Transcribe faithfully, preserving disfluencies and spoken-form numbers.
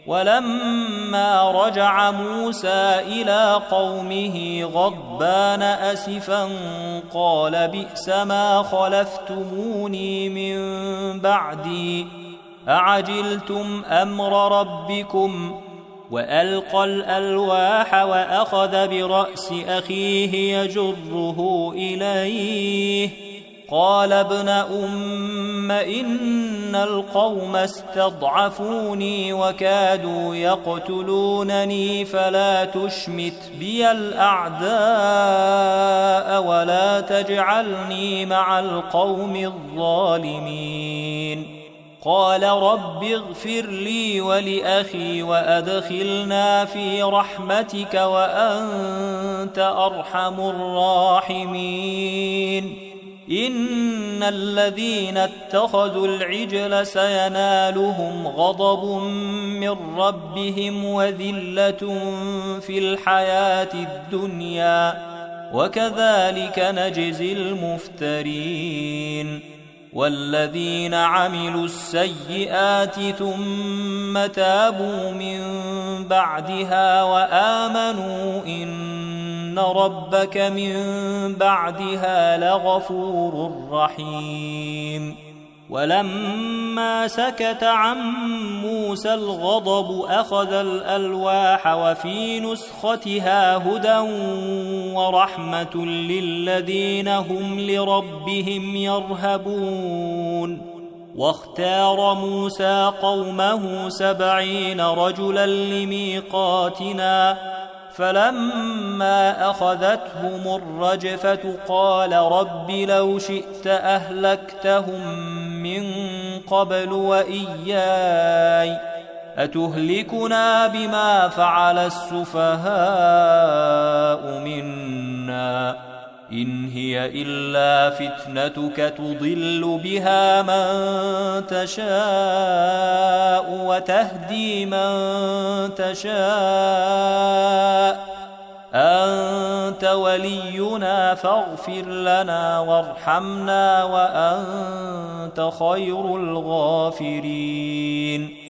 ولما رجع موسى إلى قومه غضبان أسفا قال بئس ما خلفتموني من بعدي أعجلتم أمر ربكم وألقى الألواح وأخذ برأس أخيه يجره إليه قال ابن أم إن القوم استضعفوني وكادوا يقتلونني فلا تشمت بي الأعداء ولا تجعلني مع القوم الظالمين قال رب اغفر لي ولأخي وأدخلنا في رحمتك وأنت أرحم الراحمين إن الذين اتخذوا العجل سينالهم غضب من ربهم وذلة في الحياة الدنيا وكذلك نجزي المفترين والذين عملوا السيئات ثم تابوا من بعدها وآمنوا إن ربك من بعدها لغفور رحيم ولما سكت عن موسى الغضب أخذ الألواح وفي نسختها هدى ورحمة للذين هم لربهم يرهبون واختار موسى قومه سبعين رجلا لميقاتنا فلما أخذتهم الرجفة قال رب لو شئت أهلكتهم من قبل وإياي أتهلكنا بما فعل السفهاء منا إن هي إلا فتنتك تضل بها من تشاء وتهدي من تشاء أنت ولينا فاغفر لنا وارحمنا وأنت خير الغافرين